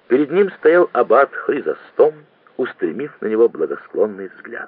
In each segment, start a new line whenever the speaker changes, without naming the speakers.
Перед ним стоял аббат Хризостом, устремив на него благосклонный взгляд.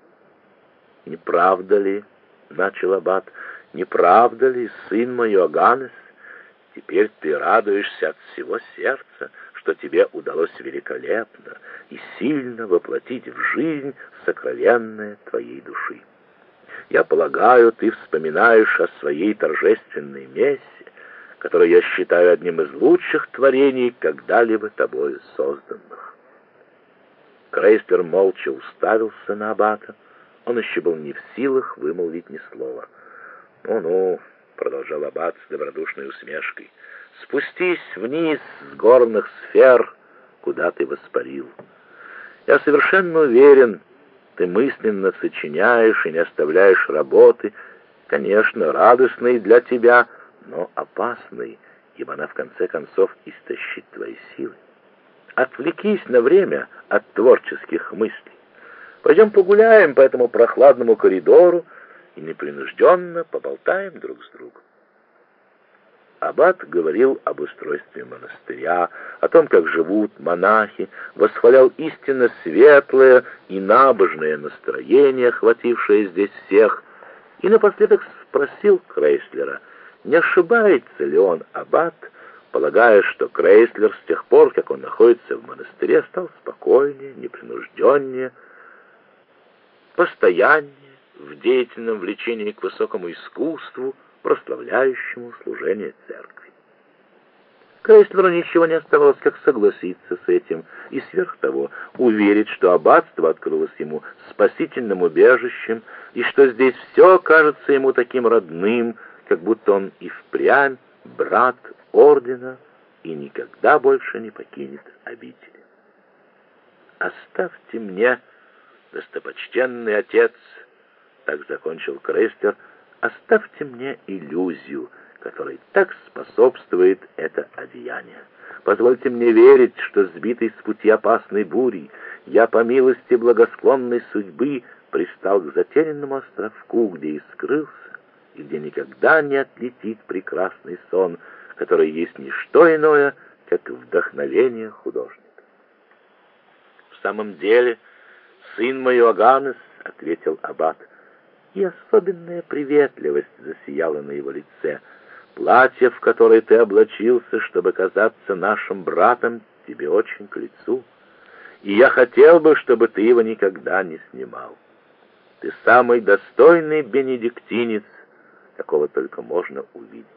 «Не правда ли, — начал аббат, — не правда ли, сын мой Иоганнес, теперь ты радуешься от всего сердца, что тебе удалось великолепно и сильно воплотить в жизнь сокровенное твоей души? Я полагаю, ты вспоминаешь о своей торжественной мессе, которую я считаю одним из лучших творений, когда-либо тобою созданных». Крейслер молча уставился на аббата. Он еще был не в силах вымолвить ни слова. «Ну-ну», — продолжал аббат с добродушной усмешкой, — «спустись вниз с горных сфер, куда ты воспарил. Я совершенно уверен, ты мысленно сочиняешь и не оставляешь работы, конечно, радостной для тебя, но опасной, ибо она в конце концов истощит твои силы. Отвлекись на время от творческих мыслей. Пойдем погуляем по этому прохладному коридору и непринужденно поболтаем друг с другом». Аббат говорил об устройстве монастыря, о том, как живут монахи, восхвалял истинно светлое и набожное настроение, охватившее здесь всех, и напоследок спросил Крейслера, не ошибается ли он, аббат, полагая, что Крейслер с тех пор, как он находится в монастыре, стал спокойнее, непринужденнее, постояннее в деятельном влечении к высокому искусству, прославляющему служение церкви. Крейслеру ничего не оставалось, как согласиться с этим, и сверх того уверить, что аббатство открылось ему спасительным убежищем, и что здесь все кажется ему таким родным, как будто он и впрямь брат ордена и никогда больше не покинет обители. «Оставьте мне, достопочтенный отец, — так закончил Крейслер, — оставьте мне иллюзию, которой так способствует это одеяние. Позвольте мне верить, что, сбитый с пути опасной бурей, я по милости благосклонной судьбы пристал к затерянному островку, где и скрылся, и где никогда не отлетит прекрасный сон, который есть не что иное, как вдохновение художника». «В самом деле, сын мой Иоганнес, — ответил аббат, — и особенная приветливость засияла на его лице. Платье, в которое ты облачился, чтобы казаться нашим братом, тебе очень к лицу, и я хотел бы, чтобы ты его никогда не снимал. Ты самый достойный бенедиктинец, какого только можно увидеть.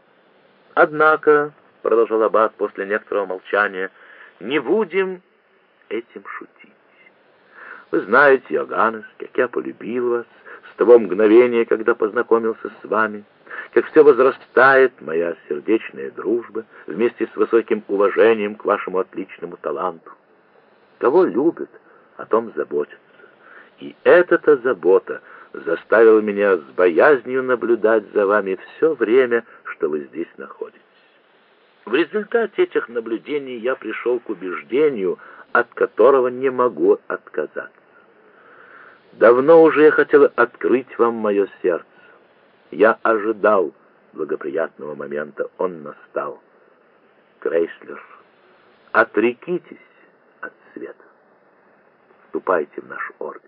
Однако, — продолжал аббат после некоторого молчания, — не будем этим шутить. Вы знаете, Иоганнес, как я полюбил вас с того мгновения, когда познакомился с вами, как все возрастает моя сердечная дружба вместе с высоким уважением к вашему отличному таланту. Кого любят, о том заботятся. И эта-то забота заставила меня с боязнью наблюдать за вами все время, что вы здесь находитесь. В результате этих наблюдений я пришел к убеждению, от которого не могу отказаться. Давно уже я хотел открыть вам мое сердце. Я ожидал благоприятного момента, он настал. Крейслер, отрекитесь от света. Вступайте в наш орден.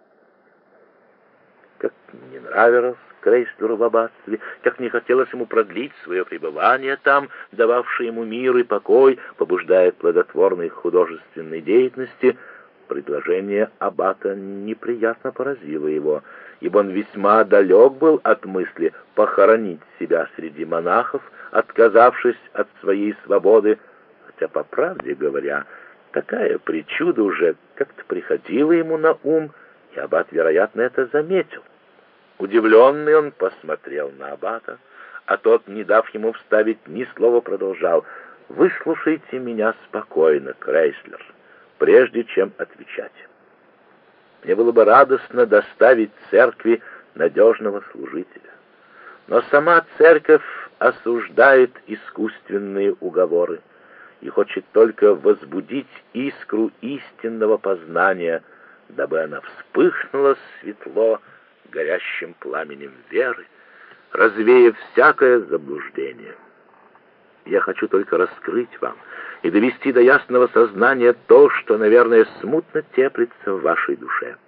Как не нравилось Крейслеру в аббатстве, как не хотелось ему продлить свое пребывание там, дававшее ему мир и покой, побуждая к плодотворной художественной деятельности, предложение аббата неприятно поразило его, ибо он весьма далек был от мысли похоронить себя среди монахов, отказавшись от своей свободы, хотя, по правде говоря, такая причуда уже как-то приходила ему на ум, и аббат, вероятно, это заметил. Удивленный он посмотрел на аббата, а тот, не дав ему вставить ни слова, продолжал: «Выслушайте меня спокойно, Крейслер, прежде чем отвечать. Мне было бы радостно доставить церкви надежного служителя. Но сама церковь осуждает искусственные уговоры и хочет только возбудить искру истинного познания, дабы она вспыхнула светло горящим пламенем веры, развеяв всякое заблуждение. Я хочу только раскрыть вам и довести до ясного сознания то, что, наверное, смутно теплится в вашей душе.